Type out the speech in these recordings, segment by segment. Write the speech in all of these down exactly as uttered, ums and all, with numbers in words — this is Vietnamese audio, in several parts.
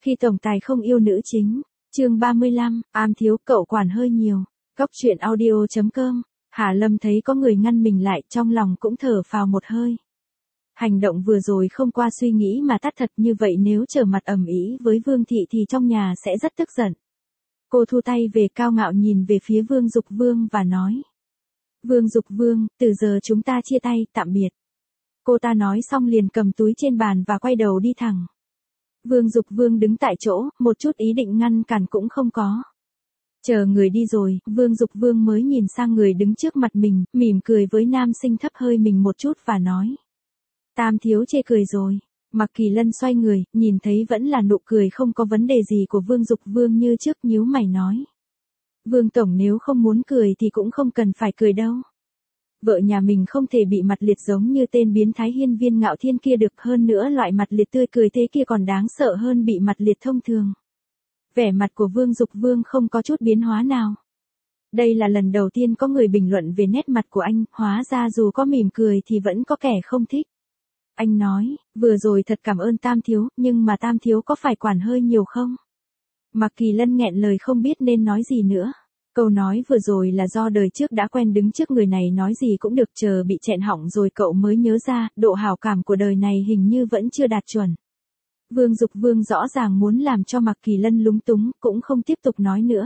Khi tổng tài không yêu nữ chính, chương ba mươi lăm, am thiếu cậu quản hơi nhiều. Góc truyện audio chấm com, Hà Lâm thấy có người ngăn mình lại, trong lòng cũng thở phào một hơi. Hành động vừa rồi không qua suy nghĩ mà tắt thật, như vậy nếu trở mặt ầm ĩ với Vương Thị thì trong nhà sẽ rất tức giận. Cô thu tay về, cao ngạo nhìn về phía Vương Dục Vương và nói. Vương Dục Vương, từ giờ chúng ta chia tay, tạm biệt. Cô ta nói xong liền cầm túi trên bàn và quay đầu đi thẳng. Vương Dục Vương đứng tại chỗ, một chút ý định ngăn cản cũng không có. Chờ người đi rồi, Vương Dục Vương mới nhìn sang người đứng trước mặt mình, mỉm cười với nam sinh thấp hơi mình một chút và nói. Tam thiếu chê cười rồi. Mạc Kỳ Lân xoay người, nhìn thấy vẫn là nụ cười không có vấn đề gì của Vương Dục Vương như trước, nhíu mày nói. Vương Tổng nếu không muốn cười thì cũng không cần phải cười đâu. Vợ nhà mình không thể bị mặt liệt giống như tên biến thái Hiên Viên Ngạo Thiên kia được, hơn nữa loại mặt liệt tươi cười thế kia còn đáng sợ hơn bị mặt liệt thông thường. Vẻ mặt của Vương Dục Vương không có chút biến hóa nào. Đây là lần đầu tiên có người bình luận về nét mặt của anh, hóa ra dù có mỉm cười thì vẫn có kẻ không thích. Anh nói, vừa rồi thật cảm ơn Tam thiếu, nhưng mà Tam thiếu có phải quản hơi nhiều không? Mạc Kỳ Lân nghẹn lời không biết nên nói gì nữa. Câu nói vừa rồi là do đời trước đã quen đứng trước người này nói gì cũng được, chờ bị chẹn họng rồi cậu mới nhớ ra, độ hảo cảm của đời này hình như vẫn chưa đạt chuẩn. Vương Dục Vương rõ ràng muốn làm cho Mạc Kỳ Lân lúng túng, cũng không tiếp tục nói nữa.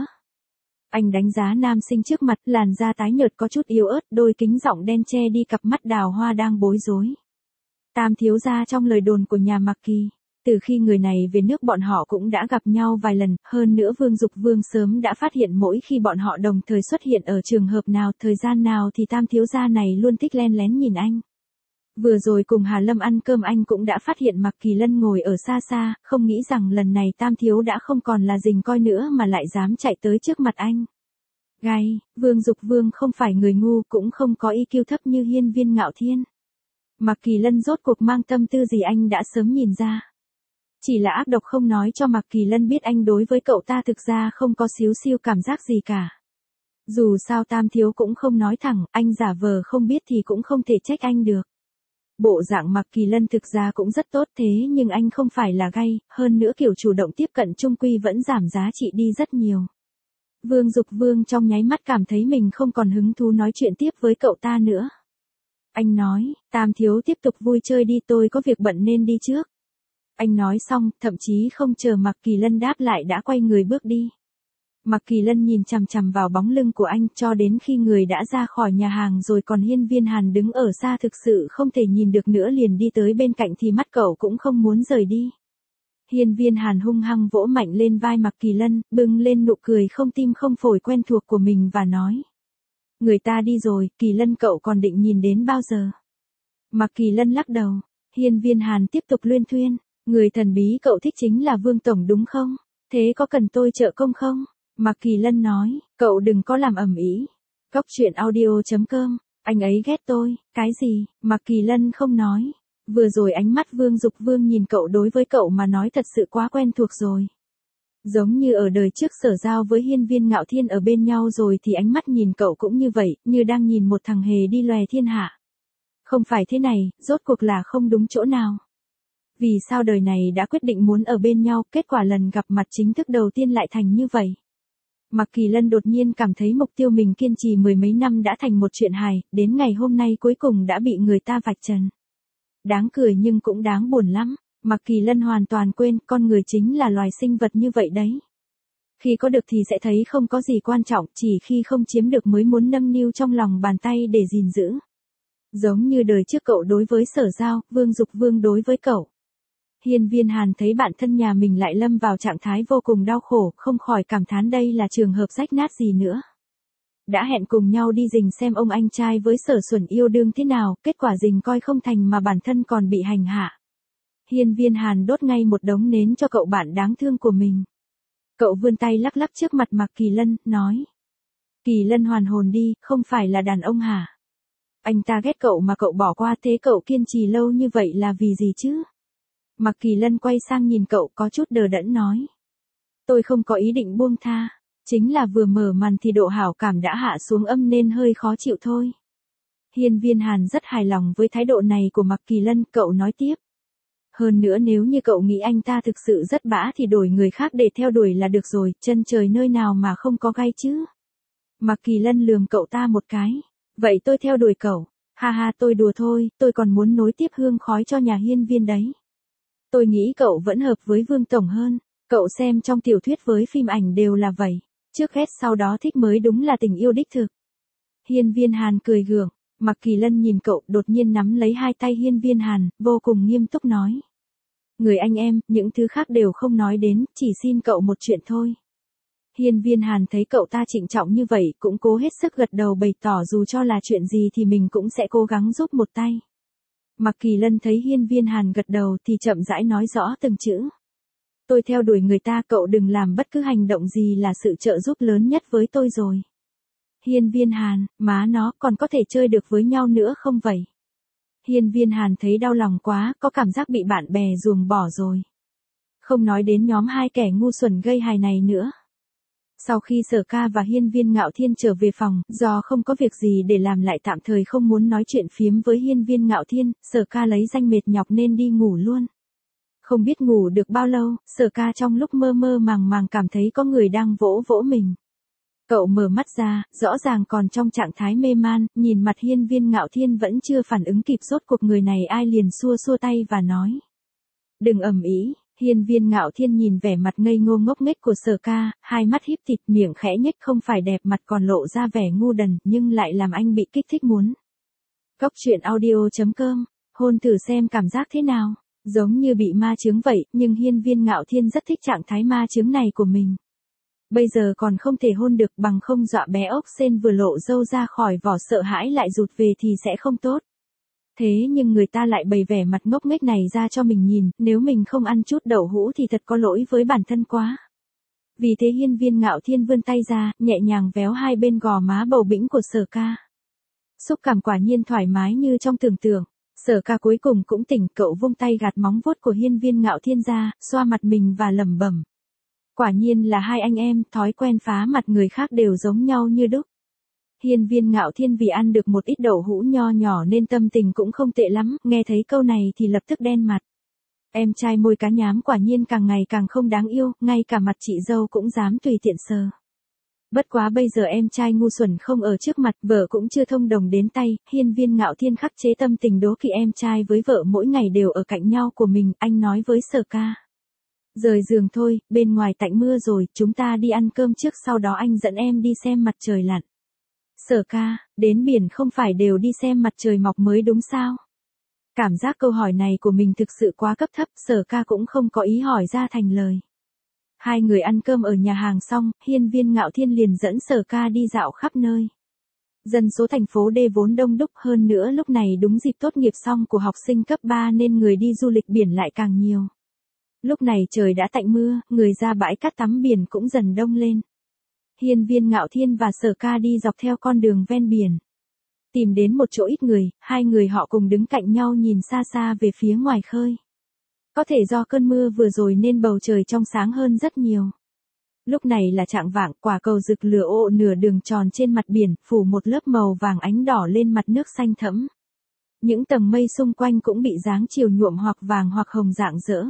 Anh đánh giá nam sinh trước mặt, làn da tái nhợt có chút yếu ớt, đôi kính rọng đen che đi cặp mắt đào hoa đang bối rối. Tam thiếu gia trong lời đồn của nhà Mạc Kỳ. Từ khi người này về nước bọn họ cũng đã gặp nhau vài lần, hơn nữa Vương Dục Vương sớm đã phát hiện mỗi khi bọn họ đồng thời xuất hiện ở trường hợp nào, thời gian nào thì tam thiếu gia này luôn thích len lén nhìn anh. Vừa rồi cùng Hà Lâm ăn cơm anh cũng đã phát hiện Mạc Kỳ Lân ngồi ở xa xa, không nghĩ rằng lần này tam thiếu đã không còn là dình coi nữa mà lại dám chạy tới trước mặt anh. Gai, Vương Dục Vương không phải người ngu, cũng không có i kiu thấp như Hiên Viên Ngạo Thiên. Mạc Kỳ Lân rốt cuộc mang tâm tư gì anh đã sớm nhìn ra. Chỉ là ác độc không nói cho Mạc Kỳ Lân biết anh đối với cậu ta thực ra không có xíu xiu cảm giác gì cả. Dù sao tam thiếu cũng không nói thẳng, anh giả vờ không biết thì cũng không thể trách anh được. Bộ dạng Mạc Kỳ Lân thực ra cũng rất tốt thế nhưng anh không phải là gay, hơn nữa kiểu chủ động tiếp cận chung quy vẫn giảm giá trị đi rất nhiều. Vương Dục Vương trong nháy mắt cảm thấy mình không còn hứng thú nói chuyện tiếp với cậu ta nữa. Anh nói, tam thiếu tiếp tục vui chơi đi, tôi có việc bận nên đi trước. Anh nói xong, thậm chí không chờ Mạc Kỳ Lân đáp lại đã quay người bước đi. Mạc Kỳ Lân nhìn chằm chằm vào bóng lưng của anh cho đến khi người đã ra khỏi nhà hàng rồi, còn Hiên Viên Hàn đứng ở xa thực sự không thể nhìn được nữa liền đi tới bên cạnh thì mắt cậu cũng không muốn rời đi. Hiên Viên Hàn hung hăng vỗ mạnh lên vai Mạc Kỳ Lân, bưng lên nụ cười không tim không phổi quen thuộc của mình và nói. Người ta đi rồi, Kỳ Lân cậu còn định nhìn đến bao giờ? Mạc Kỳ Lân lắc đầu. Hiên Viên Hàn tiếp tục luyên thuyên. Người thần bí cậu thích chính là Vương Tổng đúng không? Thế có cần tôi trợ công không? Mạc Kỳ Lân nói, cậu đừng có làm ầm ĩ. Góc truyện audio chấm com, anh ấy ghét tôi, cái gì? Mạc Kỳ Lân không nói. Vừa rồi ánh mắt Vương Dục Vương nhìn cậu đối với cậu mà nói thật sự quá quen thuộc rồi. Giống như ở đời trước Sở Giao với Hiên Viên Ngạo Thiên ở bên nhau rồi thì ánh mắt nhìn cậu cũng như vậy, như đang nhìn một thằng hề đi lòe thiên hạ. Không phải thế này, rốt cuộc là không đúng chỗ nào. Vì sao đời này đã quyết định muốn ở bên nhau, kết quả lần gặp mặt chính thức đầu tiên lại thành như vậy. Mạc Kỳ Lân đột nhiên cảm thấy mục tiêu mình kiên trì mười mấy năm đã thành một chuyện hài, đến ngày hôm nay cuối cùng đã bị người ta vạch trần. Đáng cười nhưng cũng đáng buồn lắm. Mạc Kỳ Lân hoàn toàn quên con người chính là loài sinh vật như vậy đấy. Khi có được thì sẽ thấy không có gì quan trọng, chỉ khi không chiếm được mới muốn nâng niu trong lòng bàn tay để gìn giữ. Giống như đời trước cậu đối với Sở Giao, Vương Dục Vương đối với cậu. Hiên Viên Hàn thấy bản thân nhà mình lại lâm vào trạng thái vô cùng đau khổ, không khỏi cảm thán đây là trường hợp rách nát gì nữa. Đã hẹn cùng nhau đi rình xem ông anh trai với Sở Xuẩn yêu đương thế nào, kết quả rình coi không thành mà bản thân còn bị hành hạ. Hiên Viên Hàn đốt ngay một đống nến cho cậu bạn đáng thương của mình. Cậu vươn tay lắc lắc trước mặt Mạc Kỳ Lân, nói. Kỳ Lân hoàn hồn đi, không phải là đàn ông hả? Anh ta ghét cậu mà cậu bỏ qua, thế cậu kiên trì lâu như vậy là vì gì chứ? Mạc Kỳ Lân quay sang nhìn cậu có chút đờ đẫn nói. Tôi không có ý định buông tha, chính là vừa mở màn thì độ hảo cảm đã hạ xuống âm nên hơi khó chịu thôi. Hiên Viên Hàn rất hài lòng với thái độ này của Mạc Kỳ Lân, cậu nói tiếp. Hơn nữa nếu như cậu nghĩ anh ta thực sự rất bã thì đổi người khác để theo đuổi là được rồi, chân trời nơi nào mà không có gai chứ. Mạc Kỳ Lân lườm cậu ta một cái. Vậy tôi theo đuổi cậu. Ha ha, tôi đùa thôi, tôi còn muốn nối tiếp hương khói cho nhà hiên viên đấy. Tôi nghĩ cậu vẫn hợp với Vương Tổng hơn. Cậu xem trong tiểu thuyết với phim ảnh đều là vậy. Trước ghét sau đó thích mới đúng là tình yêu đích thực. Hiên Viên Hàn cười gượng. Mạc Kỳ Lân nhìn cậu, đột nhiên nắm lấy hai tay Hiên Viên Hàn, vô cùng nghiêm túc nói. Người anh em, những thứ khác đều không nói đến, chỉ xin cậu một chuyện thôi. Hiên Viên Hàn thấy cậu ta trịnh trọng như vậy, cũng cố hết sức gật đầu bày tỏ dù cho là chuyện gì thì mình cũng sẽ cố gắng giúp một tay. Mạc Kỳ Lân thấy Hiên Viên Hàn gật đầu thì chậm rãi nói rõ từng chữ. Tôi theo đuổi người ta, cậu đừng làm bất cứ hành động gì là sự trợ giúp lớn nhất với tôi rồi. Hiên Viên Hàn, má nó còn có thể chơi được với nhau nữa không vậy? Hiên Viên Hàn thấy đau lòng quá, có cảm giác bị bạn bè ruồng bỏ rồi. Không nói đến nhóm hai kẻ ngu xuẩn gây hài này nữa. Sau khi Sở Ca và Hiên Viên Ngạo Thiên trở về phòng, do không có việc gì để làm lại tạm thời không muốn nói chuyện phiếm với Hiên Viên Ngạo Thiên, Sở Ca lấy danh mệt nhọc nên đi ngủ luôn. Không biết ngủ được bao lâu, Sở Ca trong lúc mơ mơ màng màng cảm thấy có người đang vỗ vỗ mình. Cậu mở mắt ra, rõ ràng còn trong trạng thái mê man, nhìn mặt Hiên Viên Ngạo Thiên vẫn chưa phản ứng kịp rốt cuộc người này ai liền xua xua tay và nói. Đừng ầm ĩ. Hiên Viên Ngạo Thiên nhìn vẻ mặt ngây ngô ngốc nghếch của Sở Ca, hai mắt híp thịt miệng khẽ nhếch không phải đẹp mặt còn lộ ra vẻ ngu đần nhưng lại làm anh bị kích thích muốn. Cóc truyện audio chấm com, hôn thử xem cảm giác thế nào, giống như bị ma chướng vậy nhưng Hiên Viên Ngạo Thiên rất thích trạng thái ma chướng này của mình. Bây giờ còn không thể hôn được bằng không dọa bé ốc sên vừa lộ râu ra khỏi vỏ sợ hãi lại rụt về thì sẽ không tốt. Thế nhưng người ta lại bày vẻ mặt ngốc nghếch này ra cho mình nhìn, nếu mình không ăn chút đậu hũ thì thật có lỗi với bản thân quá. Vì thế Hiên Viên Ngạo Thiên vươn tay ra, nhẹ nhàng véo hai bên gò má bầu bĩnh của Sở Ca. Xúc cảm quả nhiên thoải mái như trong tưởng tượng. Sở Ca cuối cùng cũng tỉnh, cậu vung tay gạt móng vuốt của Hiên Viên Ngạo Thiên ra, xoa mặt mình và lẩm bẩm. Quả nhiên là hai anh em, thói quen phá mặt người khác đều giống nhau như đúc. Hiên Viên Ngạo Thiên vì ăn được một ít đậu hũ nho nhỏ nên tâm tình cũng không tệ lắm, nghe thấy câu này thì lập tức đen mặt. Em trai môi cá nhám quả nhiên càng ngày càng không đáng yêu, ngay cả mặt chị dâu cũng dám tùy tiện sờ. Bất quá bây giờ em trai ngu xuẩn không ở trước mặt, vợ cũng chưa thông đồng đến tay, Hiên Viên Ngạo Thiên khắc chế tâm tình đố kỵ em trai với vợ mỗi ngày đều ở cạnh nhau của mình, anh nói với Sở Ca. Rời giường thôi, bên ngoài tạnh mưa rồi, chúng ta đi ăn cơm trước sau đó anh dẫn em đi xem mặt trời lặn. Sở Ca, đến biển không phải đều đi xem mặt trời mọc mới đúng sao? Cảm giác câu hỏi này của mình thực sự quá cấp thấp, Sở Ca cũng không có ý hỏi ra thành lời. Hai người ăn cơm ở nhà hàng xong, Hiên Viên Ngạo Thiên liền dẫn Sở Ca đi dạo khắp nơi. Dân số thành phố D vốn đông đúc hơn nữa lúc này đúng dịp tốt nghiệp xong của học sinh cấp ba nên người đi du lịch biển lại càng nhiều. Lúc này trời đã tạnh mưa, người ra bãi cát tắm biển cũng dần đông lên. Hiên Viên Ngạo Thiên và Sở Ca đi dọc theo con đường ven biển. Tìm đến một chỗ ít người, hai người họ cùng đứng cạnh nhau nhìn xa xa về phía ngoài khơi. Có thể do cơn mưa vừa rồi nên bầu trời trong sáng hơn rất nhiều. Lúc này là chạng vạng, quả cầu rực lửa ộ nửa đường tròn trên mặt biển, phủ một lớp màu vàng ánh đỏ lên mặt nước xanh thẫm. Những tầng mây xung quanh cũng bị dáng chiều nhuộm hoặc vàng hoặc hồng rạng rỡ.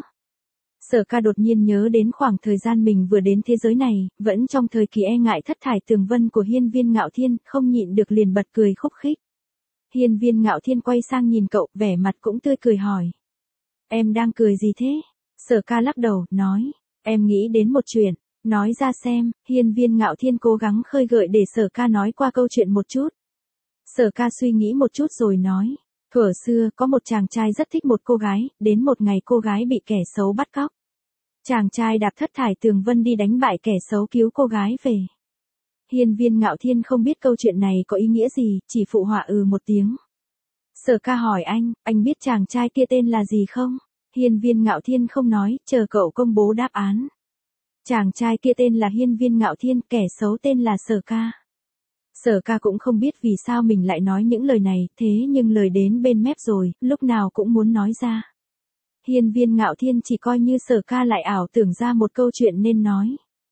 Sở Ca đột nhiên nhớ đến khoảng thời gian mình vừa đến thế giới này, vẫn trong thời kỳ e ngại thất thải tường vân của Hiên Viên Ngạo Thiên, không nhịn được liền bật cười khúc khích. Hiên Viên Ngạo Thiên quay sang nhìn cậu, vẻ mặt cũng tươi cười hỏi. Em đang cười gì thế? Sở Ca lắc đầu, nói, em nghĩ đến một chuyện, nói ra xem. Hiên Viên Ngạo Thiên cố gắng khơi gợi để Sở Ca nói qua câu chuyện một chút. Sở Ca suy nghĩ một chút rồi nói. Thuở xưa, có một chàng trai rất thích một cô gái, đến một ngày cô gái bị kẻ xấu bắt cóc. Chàng trai đạp thất thải tường vân đi đánh bại kẻ xấu cứu cô gái về. Hiên Viên Ngạo Thiên không biết câu chuyện này có ý nghĩa gì, chỉ phụ họa ừ một tiếng. Sở Ca hỏi anh, anh biết chàng trai kia tên là gì không? Hiên Viên Ngạo Thiên không nói, chờ cậu công bố đáp án. Chàng trai kia tên là Hiên Viên Ngạo Thiên, kẻ xấu tên là Sở Ca. Sở Ca cũng không biết vì sao mình lại nói những lời này, thế nhưng lời đến bên mép rồi, lúc nào cũng muốn nói ra. Hiên Viên Ngạo Thiên chỉ coi như Sở Ca lại ảo tưởng ra một câu chuyện nên nói.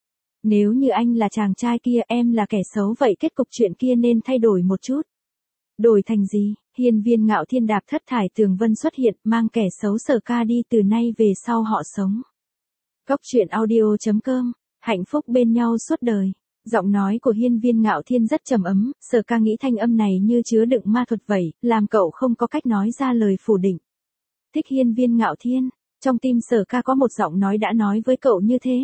Nếu như anh là chàng trai kia, em là kẻ xấu vậy kết cục chuyện kia nên thay đổi một chút. Đổi thành gì? Hiên Viên Ngạo Thiên đạp thất thải tường vân xuất hiện, mang kẻ xấu Sở Ca đi, từ nay về sau họ sống. Cốc truyện audio chấm com, hạnh phúc bên nhau suốt đời. Giọng nói của Hiên Viên Ngạo Thiên rất trầm ấm, Sở Ca nghĩ thanh âm này như chứa đựng ma thuật vậy, làm cậu không có cách nói ra lời phủ định. Thích Hiên Viên Ngạo Thiên, trong tim Sở Ca có một giọng nói đã nói với cậu như thế.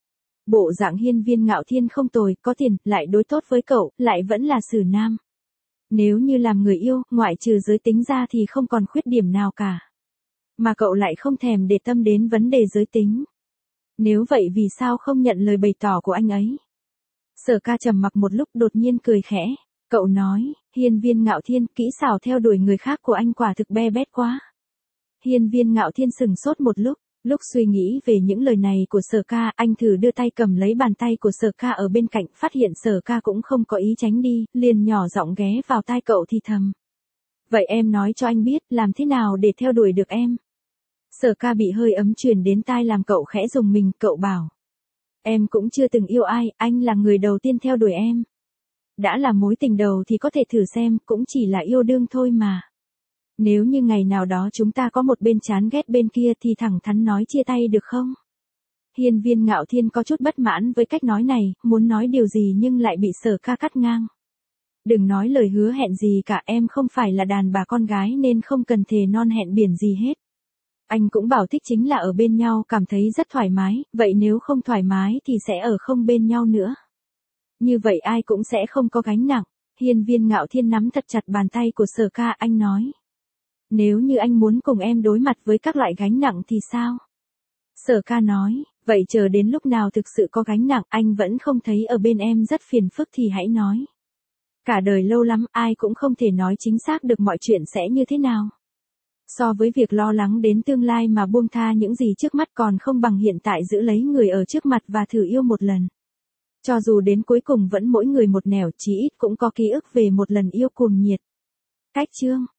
Bộ dạng Hiên Viên Ngạo Thiên không tồi, có tiền, lại đối tốt với cậu, lại vẫn là xử nam. Nếu như làm người yêu, ngoại trừ giới tính ra thì không còn khuyết điểm nào cả. Mà cậu lại không thèm để tâm đến vấn đề giới tính. Nếu vậy vì sao không nhận lời bày tỏ của anh ấy? Sở Ca trầm mặc một lúc đột nhiên cười khẽ. Cậu nói, Hiên Viên Ngạo Thiên, kỹ xảo theo đuổi người khác của anh quả thực be bét quá. Hiên Viên Ngạo Thiên sừng sốt một lúc. Lúc suy nghĩ về những lời này của Sở Ca, anh thử đưa tay cầm lấy bàn tay của Sở Ca ở bên cạnh, phát hiện Sở Ca cũng không có ý tránh đi, liền nhỏ giọng ghé vào tai cậu thì thầm. Vậy em nói cho anh biết, làm thế nào để theo đuổi được em? Sở Ca bị hơi ấm truyền đến tai làm cậu khẽ rùng mình, cậu bảo. Em cũng chưa từng yêu ai, anh là người đầu tiên theo đuổi em. Đã là mối tình đầu thì có thể thử xem, cũng chỉ là yêu đương thôi mà. Nếu như ngày nào đó chúng ta có một bên chán ghét bên kia thì thẳng thắn nói chia tay được không? Hiên Viên Ngạo Thiên có chút bất mãn với cách nói này, muốn nói điều gì nhưng lại bị Sở Ca cắt ngang. Đừng nói lời hứa hẹn gì cả, em không phải là đàn bà con gái nên không cần thề non hẹn biển gì hết. Anh cũng bảo thích chính là ở bên nhau cảm thấy rất thoải mái, vậy nếu không thoải mái thì sẽ ở không bên nhau nữa. Như vậy ai cũng sẽ không có gánh nặng. Hiên Viên Ngạo Thiên nắm thật chặt bàn tay của Sở Ca, anh nói. Nếu như anh muốn cùng em đối mặt với các loại gánh nặng thì sao? Sở Ca nói, vậy chờ đến lúc nào thực sự có gánh nặng anh vẫn không thấy ở bên em rất phiền phức thì hãy nói. Cả đời lâu lắm ai cũng không thể nói chính xác được mọi chuyện sẽ như thế nào. So với việc lo lắng đến tương lai mà buông tha những gì trước mắt còn không bằng hiện tại giữ lấy người ở trước mặt và thử yêu một lần. Cho dù đến cuối cùng vẫn mỗi người một nẻo, chí ít cũng có ký ức về một lần yêu cuồng nhiệt. Cách chương